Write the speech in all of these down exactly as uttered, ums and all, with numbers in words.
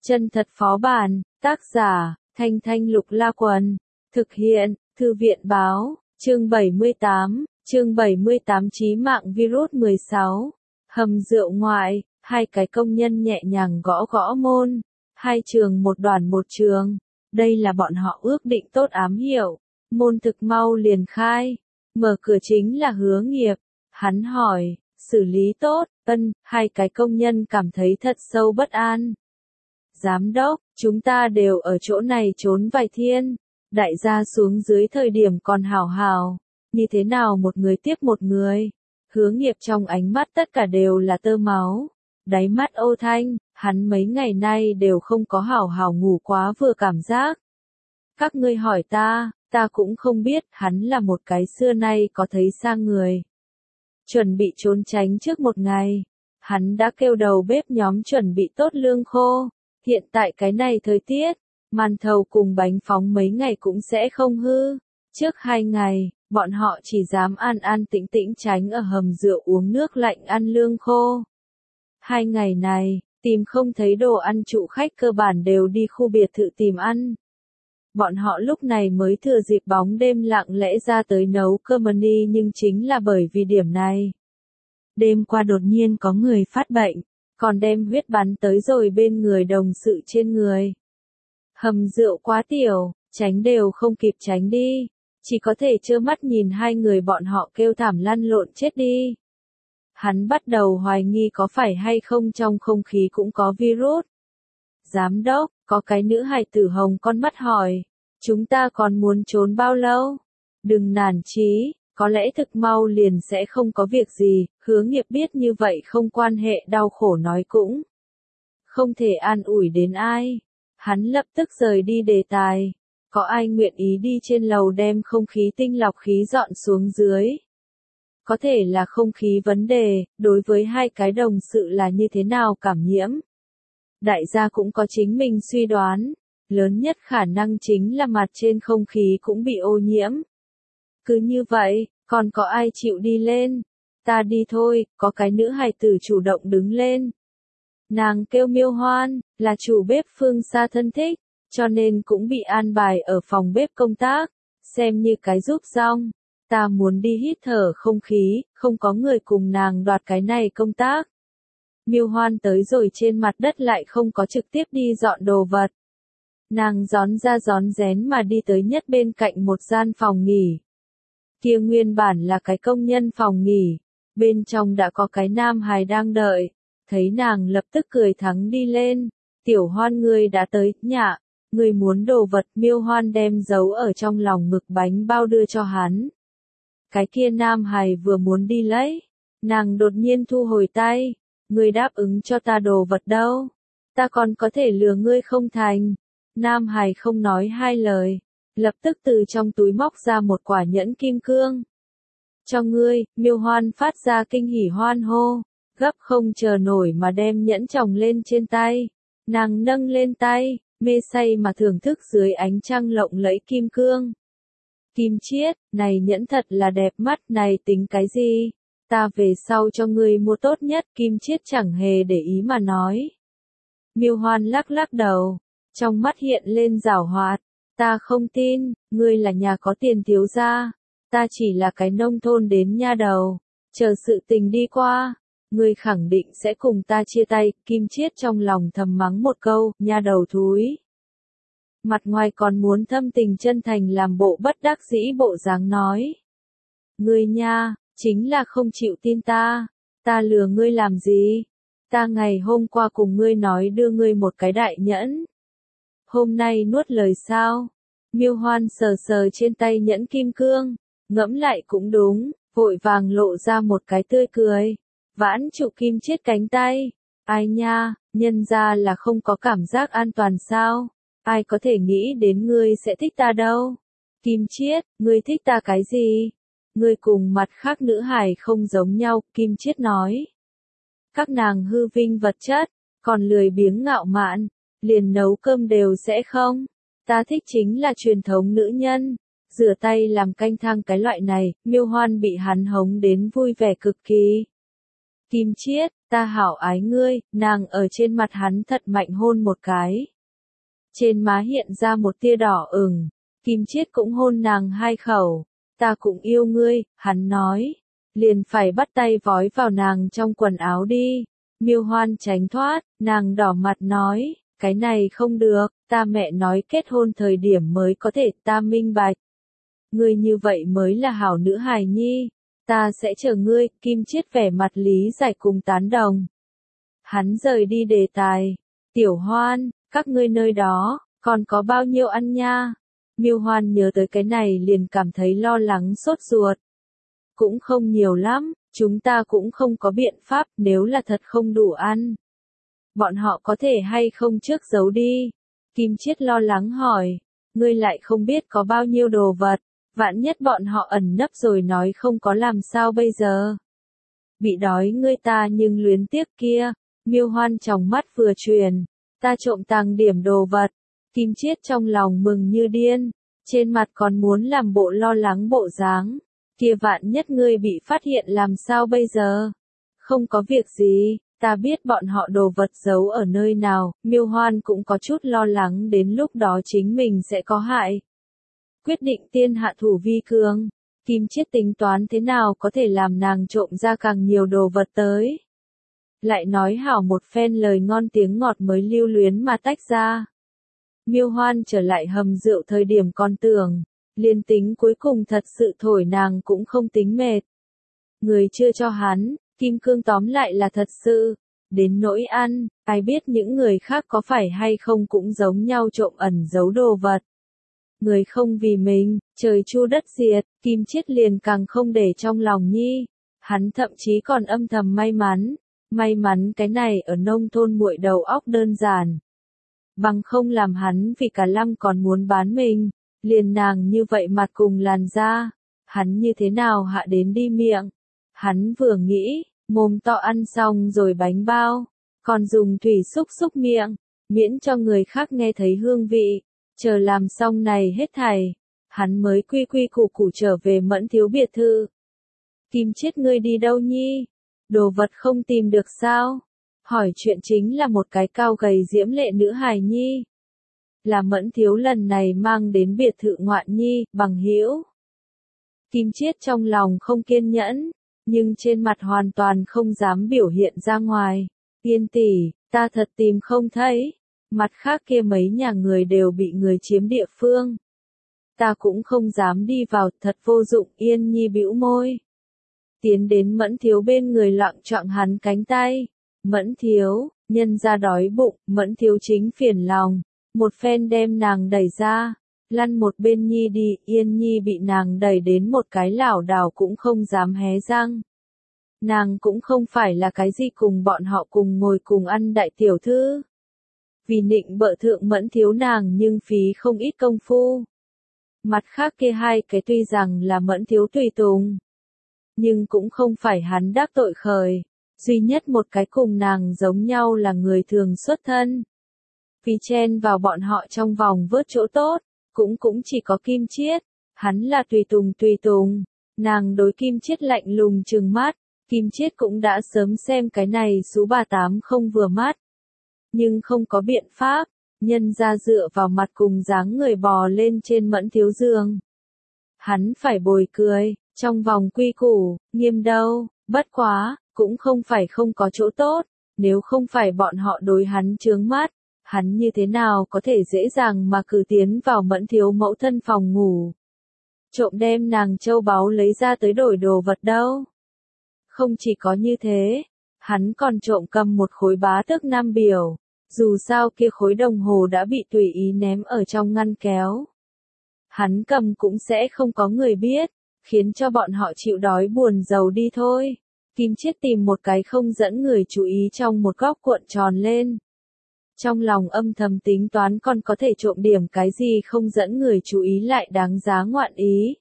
Chân thật phó bản, tác giả, Thanh Thanh Lục La Quần, thực hiện, Thư viện báo, chương bảy mươi tám, chương bảy mươi tám chí mạng virus mười sáu, hầm rượu ngoại, hai cái công nhân nhẹ nhàng gõ gõ môn, hai trường một đoàn một trường, đây là bọn họ ước định tốt ám hiệu, môn thực mau liền khai, mở cửa chính là Hứa Nghiệp, hắn hỏi, xử lý tốt, ân, hai cái công nhân cảm thấy thật sâu bất an. Giám đốc, chúng ta đều ở chỗ này trốn vài thiên, đại gia xuống dưới thời điểm còn hào hào, như thế nào một người tiếp một người, Hứa Nghiệp trong ánh mắt tất cả đều là tơ máu, đáy mắt Âu Thanh, hắn mấy ngày nay đều không có hào hào ngủ quá vừa cảm giác. Các ngươi hỏi ta, ta cũng không biết, hắn là một cái xưa nay có thấy sang người. Chuẩn bị trốn tránh trước một ngày, hắn đã kêu đầu bếp nhóm chuẩn bị tốt lương khô. Hiện tại cái này thời tiết, màn thầu cùng bánh phóng mấy ngày cũng sẽ không hư. Trước hai ngày, bọn họ chỉ dám an an tĩnh tĩnh tránh ở hầm rượu uống nước lạnh ăn lương khô. Hai ngày này, tìm không thấy đồ ăn trụ khách cơ bản đều đi khu biệt thự tìm ăn. Bọn họ lúc này mới thừa dịp bóng đêm lặng lẽ ra tới nấu cơm ni nhưng chính là bởi vì điểm này. Đêm qua đột nhiên có người phát bệnh. Còn đem huyết bắn tới rồi bên người đồng sự trên người. Hầm rượu quá tiểu, tránh đều không kịp tránh đi, chỉ có thể trơ mắt nhìn hai người bọn họ kêu thảm lăn lộn chết đi. Hắn bắt đầu hoài nghi có phải hay không trong không khí cũng có virus. Giám đốc, có cái nữ hài tử hồng con mắt hỏi, chúng ta còn muốn trốn bao lâu? Đừng nản chí. Có lẽ thực mau liền sẽ không có việc gì, Hứa Nghiệp biết như vậy không quan hệ đau khổ nói cũng. Không thể an ủi đến ai. Hắn lập tức rời đi đề tài. Có ai nguyện ý đi trên lầu đem không khí tinh lọc khí dọn xuống dưới? Có thể là không khí vấn đề, đối với hai cái đồng sự là như thế nào cảm nhiễm? Đại gia cũng có chính mình suy đoán. Lớn nhất khả năng chính là mặt trên không khí cũng bị ô nhiễm. Cứ như vậy, còn có ai chịu đi lên? Ta đi thôi, có cái nữ hài tử chủ động đứng lên. Nàng kêu Miêu Hoan, là chủ bếp Phương Sa thân thích, cho nên cũng bị an bài ở phòng bếp công tác, xem như cái giúp rong. Ta muốn đi hít thở không khí, không có người cùng nàng đoạt cái này công tác. Miêu Hoan tới rồi trên mặt đất lại không có trực tiếp đi dọn đồ vật. Nàng gión ra gión rén mà đi tới nhất bên cạnh một gian phòng nghỉ. Kia nguyên bản là cái công nhân phòng nghỉ, bên trong đã có cái nam hài đang đợi, thấy nàng lập tức cười thắng đi lên, tiểu Hoan ngươi đã tới, nhạ, ngươi muốn đồ vật. Miêu Hoan đem giấu ở trong lòng ngực bánh bao đưa cho hắn. Cái kia nam hài vừa muốn đi lấy, nàng đột nhiên thu hồi tay, ngươi đáp ứng cho ta đồ vật đâu, ta còn có thể lừa ngươi không thành. Nam hài không nói hai lời. Lập tức từ trong túi móc ra một quả nhẫn kim cương. Cho ngươi, Miêu Hoan phát ra kinh hỉ hoan hô, gấp không chờ nổi mà đem nhẫn chồng lên trên tay. Nàng nâng lên tay, mê say mà thưởng thức dưới ánh trăng lộng lẫy kim cương. Kim chiết, này nhẫn thật là đẹp mắt, này tính cái gì? Ta về sau cho ngươi mua tốt nhất. Kim chiết chẳng hề để ý mà nói. Miêu Hoan lắc lắc đầu, trong mắt hiện lên giảo hoạt. Ta không tin, ngươi là nhà có tiền thiếu gia, ta chỉ là cái nông thôn đến nha đầu, chờ sự tình đi qua, ngươi khẳng định sẽ cùng ta chia tay. Kim Chiết trong lòng thầm mắng một câu, nha đầu thúi. Mặt ngoài còn muốn thâm tình chân thành làm bộ bất đắc dĩ bộ dáng nói. Ngươi nha, chính là không chịu tin ta, ta lừa ngươi làm gì? Ta ngày hôm qua cùng ngươi nói đưa ngươi một cái đại nhẫn. Hôm nay nuốt lời sao? Miêu Hoan sờ sờ trên tay nhẫn kim cương, ngẫm lại cũng đúng, vội vàng lộ ra một cái tươi cười. Vãn trụ Kim Chiết cánh tay. Ai nha, nhân ra là không có cảm giác an toàn sao? Ai có thể nghĩ đến ngươi sẽ thích ta đâu? Kim Chiết, ngươi thích ta cái gì? Ngươi cùng mặt khác nữ hài không giống nhau, Kim Chiết nói. Các nàng hư vinh vật chất, còn lười biếng ngạo mạn. Liền nấu cơm đều sẽ không. Ta thích chính là truyền thống nữ nhân, rửa tay làm canh thang cái loại này. Miêu Hoan bị hắn hống đến vui vẻ cực kỳ. Kim Chiết, ta hảo ái ngươi, nàng ở trên mặt hắn thật mạnh hôn một cái. Trên má hiện ra một tia đỏ ửng, Kim Chiết cũng hôn nàng hai khẩu, ta cũng yêu ngươi, hắn nói, liền phải bắt tay vói vào nàng trong quần áo đi. Miêu Hoan tránh thoát, nàng đỏ mặt nói, cái này không được, ta mẹ nói kết hôn thời điểm mới có thể, ta minh bạch. Ngươi như vậy mới là hảo nữ hài nhi, ta sẽ chờ ngươi. Kim Chiết vẻ mặt lý giải cùng tán đồng. Hắn rời đi đề tài, Tiểu Hoan, các ngươi nơi đó, còn có bao nhiêu ăn nha? Miêu Hoan nhớ tới cái này liền cảm thấy lo lắng sốt ruột. Cũng không nhiều lắm, chúng ta cũng không có biện pháp, nếu là thật không đủ ăn. Bọn họ có thể hay không trước giấu đi? Kim Chiết lo lắng hỏi, ngươi lại không biết có bao nhiêu đồ vật, vạn nhất bọn họ ẩn nấp rồi nói không có làm sao bây giờ? Bị đói ngươi ta nhưng luyến tiếc kia. Miêu Hoan trong mắt vừa truyền, ta trộm tàng điểm đồ vật. Kim Chiết trong lòng mừng như điên, trên mặt còn muốn làm bộ lo lắng bộ dáng. Kia vạn nhất ngươi bị phát hiện làm sao bây giờ? Không có việc gì, ta biết bọn họ đồ vật giấu ở nơi nào. Miêu Hoan cũng có chút lo lắng đến lúc đó chính mình sẽ có hại. Quyết định tiên hạ thủ vi cường, Kim Chiết tính toán thế nào có thể làm nàng trộm ra càng nhiều đồ vật tới. Lại nói hảo một phen lời ngon tiếng ngọt mới lưu luyến mà tách ra. Miêu Hoan trở lại hầm rượu thời điểm còn tưởng, liên tính cuối cùng thật sự thổi nàng cũng không tính mệt. Người chưa cho hắn, Kim Cương tóm lại là thật sự. Đến nỗi ăn, ai biết những người khác có phải hay không cũng giống nhau trộm ẩn giấu đồ vật. Người không vì mình, trời chu đất diệt, Kim Chiết liền càng không để trong lòng nhi. Hắn thậm chí còn âm thầm may mắn, may mắn cái này ở nông thôn muội đầu óc đơn giản. Bằng không làm hắn vì cả lăng còn muốn bán mình, liền nàng như vậy mặt cùng làn da, hắn như thế nào hạ đến đi miệng. Hắn vừa nghĩ, mồm to ăn xong rồi bánh bao, còn dùng thủy xúc xúc miệng, miễn cho người khác nghe thấy hương vị. Chờ làm xong này hết thảy, hắn mới quy quy củ củ trở về Mẫn Thiếu biệt thự. Kim Chiết ngươi đi đâu nhi? Đồ vật không tìm được sao? Hỏi chuyện chính là một cái cao gầy diễm lệ nữ hài nhi. Là Mẫn Thiếu lần này mang đến biệt thự ngoạn nhi, bằng hữu. Kim Chiết trong lòng không kiên nhẫn, nhưng trên mặt hoàn toàn không dám biểu hiện ra ngoài. Tiên tỷ, ta thật tìm không thấy. Mặt khác kia mấy nhà người đều bị người chiếm địa phương. Ta cũng không dám đi vào, thật vô dụng. Yên Nhi bĩu môi. Tiến đến Mẫn Thiếu bên người loạng choạng hắn cánh tay. Mẫn Thiếu, nhân ra đói bụng, Mẫn Thiếu chính phiền lòng. Một phen đem nàng đẩy ra, lăn một bên Nhi đi. Yên Nhi bị nàng đẩy đến một cái lảo đảo cũng không dám hé răng. Nàng cũng không phải là cái gì cùng bọn họ cùng ngồi cùng ăn đại tiểu thư. Vì nịnh bợ thượng Mẫn Thiếu nàng nhưng phí không ít công phu. Mặt khác kia hai cái tuy rằng là Mẫn Thiếu tùy tùng, nhưng cũng không phải hắn đắc tội khởi. Duy nhất một cái cùng nàng giống nhau là người thường xuất thân. Vì chen vào bọn họ trong vòng vớt chỗ tốt, cũng cũng chỉ có Kim Chiết. Hắn là tùy tùng tùy tùng. Nàng đối Kim Chiết lạnh lùng trừng mắt. Kim Chiết cũng đã sớm xem cái này số bà tám không vừa mắt. Nhưng không có biện pháp, nhân ra dựa vào mặt cùng dáng người bò lên trên Mẫn Thiếu giường. Hắn phải bồi cười, trong vòng quy củ, nghiêm đâu, bất quá, cũng không phải không có chỗ tốt, nếu không phải bọn họ đối hắn chướng mắt, hắn như thế nào có thể dễ dàng mà cử tiến vào Mẫn Thiếu mẫu thân phòng ngủ. Trộm đem nàng châu báu lấy ra tới đổi đồ vật đâu. Không chỉ có như thế, hắn còn trộm cầm một khối bá tước nam biểu. Dù sao kia khối đồng hồ đã bị tùy ý ném ở trong ngăn kéo. Hắn cầm cũng sẽ không có người biết, khiến cho bọn họ chịu đói buồn giàu đi thôi. Kim Chiết tìm một cái không dẫn người chú ý trong một góc cuộn tròn lên. Trong lòng âm thầm tính toán còn có thể trộm điểm cái gì không dẫn người chú ý lại đáng giá ngoạn ý.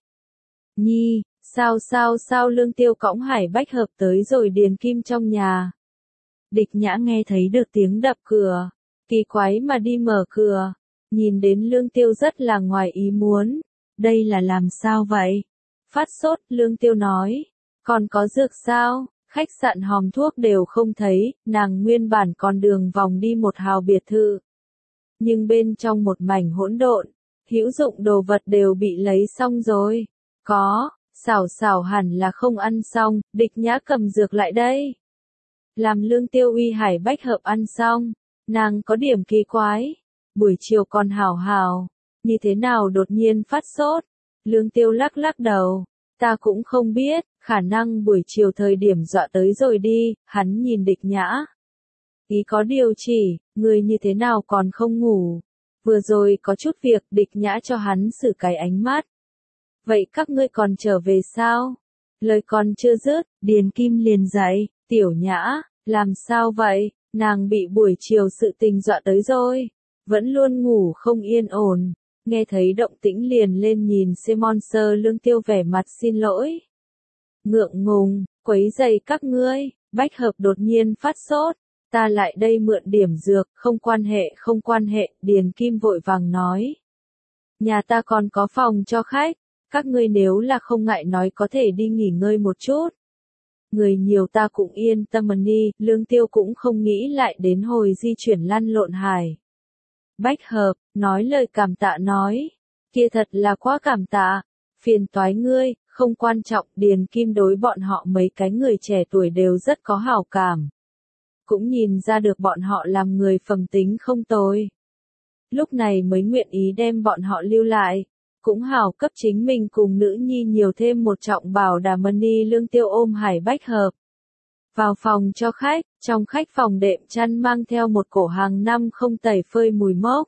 Nhi, sao sao sao Lương Tiêu cõng Hải Bách Hợp tới rồi Điền Kim trong nhà. Địch Nhã nghe thấy được tiếng đập cửa, kỳ quái mà đi mở cửa, nhìn đến Lương Tiêu rất là ngoài ý muốn, đây là làm sao vậy? Phát sốt, Lương Tiêu nói, còn có dược sao? khách sạn hòm thuốc đều không thấy, nàng nguyên bản còn đường vòng đi một hào biệt thự. Nhưng bên trong một mảnh hỗn độn, hữu dụng đồ vật đều bị lấy xong rồi. Có, xảo xảo hẳn là không ăn xong, Địch Nhã cầm dược lại đây. Làm Lương Tiêu uy Hải Bách Hợp ăn xong, nàng có điểm kỳ quái. Buổi chiều còn hào hào, như thế nào đột nhiên phát sốt? Lương Tiêu lắc lắc đầu, ta cũng không biết, khả năng buổi chiều thời điểm dọa tới rồi đi, hắn nhìn Địch Nhã. Ý có điều chỉ, người như thế nào còn không ngủ? Vừa rồi có chút việc, Địch Nhã cho hắn xử cái ánh mắt. Vậy các ngươi còn trở về sao? Lời còn chưa dứt, Điền Kim liền dậy, Tiểu Nhã, làm sao vậy? Nàng bị buổi chiều sự tình dọa tới rồi, vẫn luôn ngủ không yên ổn. Nghe thấy động tĩnh liền lên nhìn Simon Sơ Lương Tiêu vẻ mặt xin lỗi. Ngượng ngùng, quấy rầy các ngươi, Bách Hợp đột nhiên phát sốt, ta lại đây mượn điểm dược, không quan hệ không quan hệ, Điền Kim vội vàng nói. Nhà ta còn có phòng cho khách, các ngươi nếu là không ngại nói có thể đi nghỉ ngơi một chút. Người nhiều ta cũng yên tâm đi, Lương Tiêu cũng không nghĩ lại đến hồi di chuyển lăn lộn Hải. Bách Hợp, nói lời cảm tạ nói, kia thật là quá cảm tạ, phiền toái ngươi, không quan trọng, Điền Kim đối bọn họ mấy cái người trẻ tuổi đều rất có hảo cảm. Cũng nhìn ra được bọn họ làm người phẩm tính không tồi. Lúc này mới nguyện ý đem bọn họ lưu lại, cũng hảo cấp chính mình cùng nữ nhi nhiều thêm một trọng bảo đảm money. Lương Tiêu ôm Hải Bách Hợp vào phòng cho khách, trong khách phòng đệm chăn mang theo một cổ hàng năm không tẩy phơi mùi mốc.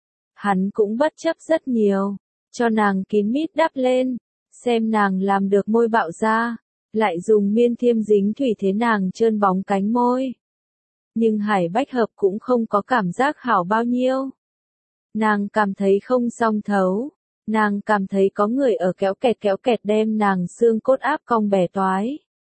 Hắn cũng bất chấp rất nhiều, cho nàng kín mít đắp lên, xem nàng làm được môi bạo ra, lại dùng miên thiêm dính thủy thế nàng trơn bóng cánh môi. Nhưng Hải Bách Hợp cũng không có cảm giác hảo bao nhiêu. Nàng cảm thấy không song thấu, nàng cảm thấy có người ở kéo kẹt kéo kẹt đem nàng xương cốt áp cong bẻ toái.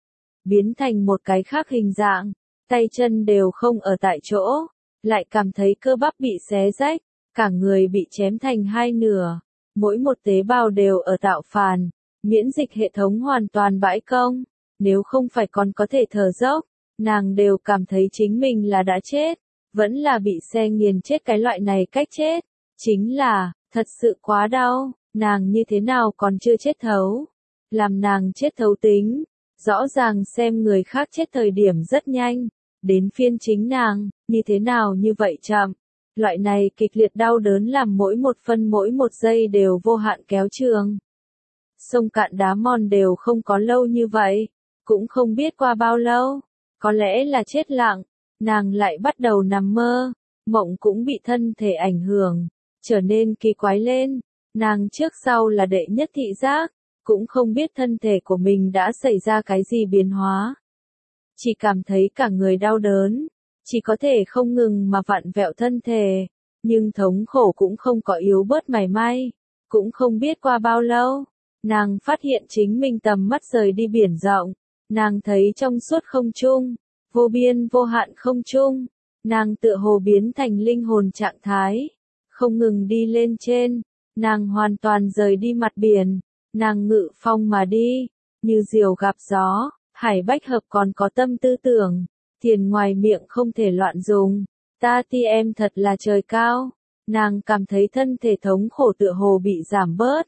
Biến thành một cái khác hình dạng, tay chân đều không ở tại chỗ, lại cảm thấy cơ bắp bị xé rách, cả người bị chém thành hai nửa, mỗi một tế bào đều ở tạo phàn, miễn dịch hệ thống hoàn toàn bãi công, nếu không phải còn có thể thở dốc, nàng đều cảm thấy chính mình là đã chết, vẫn là bị xe nghiền chết cái loại này cách chết, chính là, thật sự quá đau, nàng như thế nào còn chưa chết thấu, làm nàng chết thấu tính. Rõ ràng xem người khác chết thời điểm rất nhanh, đến phiên chính nàng, như thế nào như vậy chậm. Loại này kịch liệt đau đớn làm mỗi một phân mỗi một giây đều vô hạn kéo trường. Sông cạn đá mòn đều không có lâu như vậy, cũng không biết qua bao lâu, có lẽ là chết lặng, nàng lại bắt đầu nằm mơ, mộng cũng bị thân thể ảnh hưởng, trở nên kỳ quái lên, nàng trước sau là đệ nhất thị giác. Cũng không biết thân thể của mình đã xảy ra cái gì biến hóa. Chỉ cảm thấy cả người đau đớn, chỉ có thể không ngừng mà vặn vẹo thân thể, nhưng thống khổ cũng không có yếu bớt mảy may, cũng không biết qua bao lâu, nàng phát hiện chính mình tầm mắt rời đi biển rộng, nàng thấy trong suốt không trung, vô biên vô hạn không trung, nàng tựa hồ biến thành linh hồn trạng thái, không ngừng đi lên trên, nàng hoàn toàn rời đi mặt biển. Nàng ngự phong mà đi, như diều gặp gió, Hải Bách Hợp còn có tâm tư tưởng, thiền ngoài miệng không thể loạn dùng, ta ti em thật là trời cao, nàng cảm thấy thân thể thống khổ tựa hồ bị giảm bớt.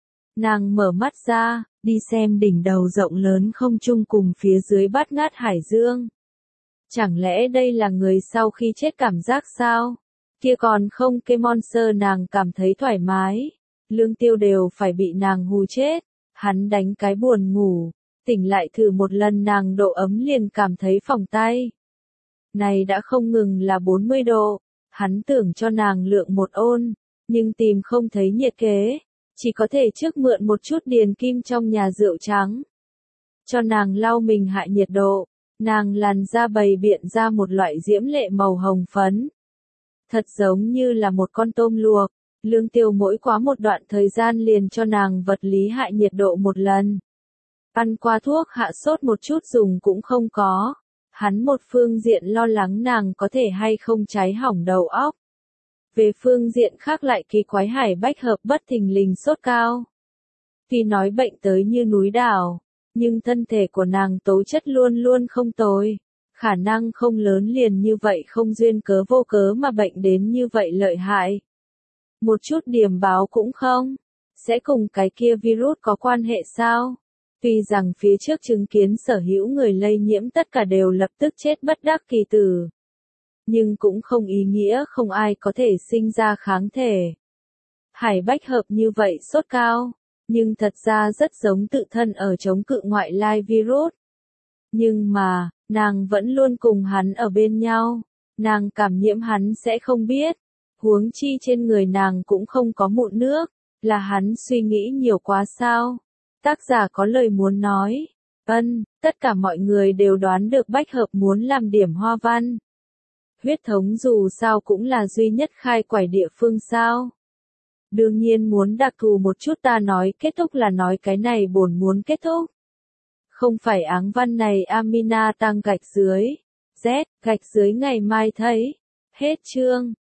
Nàng mở mắt ra, đi xem đỉnh đầu rộng lớn không trung cùng phía dưới bát ngát hải dương. Chẳng lẽ đây là người sau khi chết cảm giác sao? Kia còn không cái monster nàng cảm thấy thoải mái. Lương Tiêu đều phải bị nàng hù chết, hắn đánh cái buồn ngủ, tỉnh lại thử một lần nàng độ ấm liền cảm thấy phỏng tay. Này đã không ngừng là bốn mươi độ, hắn tưởng cho nàng lượng một ôn, nhưng tìm không thấy nhiệt kế, chỉ có thể trước mượn một chút Điền Kim trong nhà rượu trắng. Cho nàng lau mình hạ nhiệt độ, nàng làn da bày biện ra một loại diễm lệ màu hồng phấn. Thật giống như là một con tôm luộc. Lương Tiêu mỗi quá một đoạn thời gian liền cho nàng vật lý hạ nhiệt độ một lần. Ăn qua thuốc hạ sốt một chút dùng cũng không có. Hắn một phương diện lo lắng nàng có thể hay không cháy hỏng đầu óc. Về phương diện khác lại kỳ quái Hải Bách Hợp bất thình lình sốt cao. Vì nói bệnh tới như núi đảo, Nhưng thân thể của nàng tố chất luôn luôn không tồi. Khả năng không lớn liền như vậy không duyên cớ vô cớ mà bệnh đến như vậy lợi hại. Một chút điểm báo cũng không. Sẽ cùng cái kia virus có quan hệ sao? Tuy rằng phía trước chứng kiến sở hữu người lây nhiễm tất cả đều lập tức chết bất đắc kỳ tử. Nhưng cũng không ý nghĩa không ai có thể sinh ra kháng thể. Hải Bách Hợp như vậy sốt cao, nhưng thật ra rất giống tự thân ở chống cự ngoại lai virus. Nhưng mà, nàng vẫn luôn cùng hắn ở bên nhau, nàng cảm nhiễm hắn sẽ không biết, huống chi trên người nàng cũng không có mụn nước, là hắn suy nghĩ nhiều quá sao? Tác giả có lời muốn nói, ân, tất cả mọi người đều đoán được Bách Hợp muốn làm điểm hoa văn. Huyết thống dù sao cũng là duy nhất khai quải địa phương sao. Đương nhiên muốn đặc thù một chút ta nói kết thúc là nói cái này bổn muốn kết thúc. Không phải áng văn này Amina tăng gạch dưới. Z, gạch dưới ngày mai thấy. Hết chương.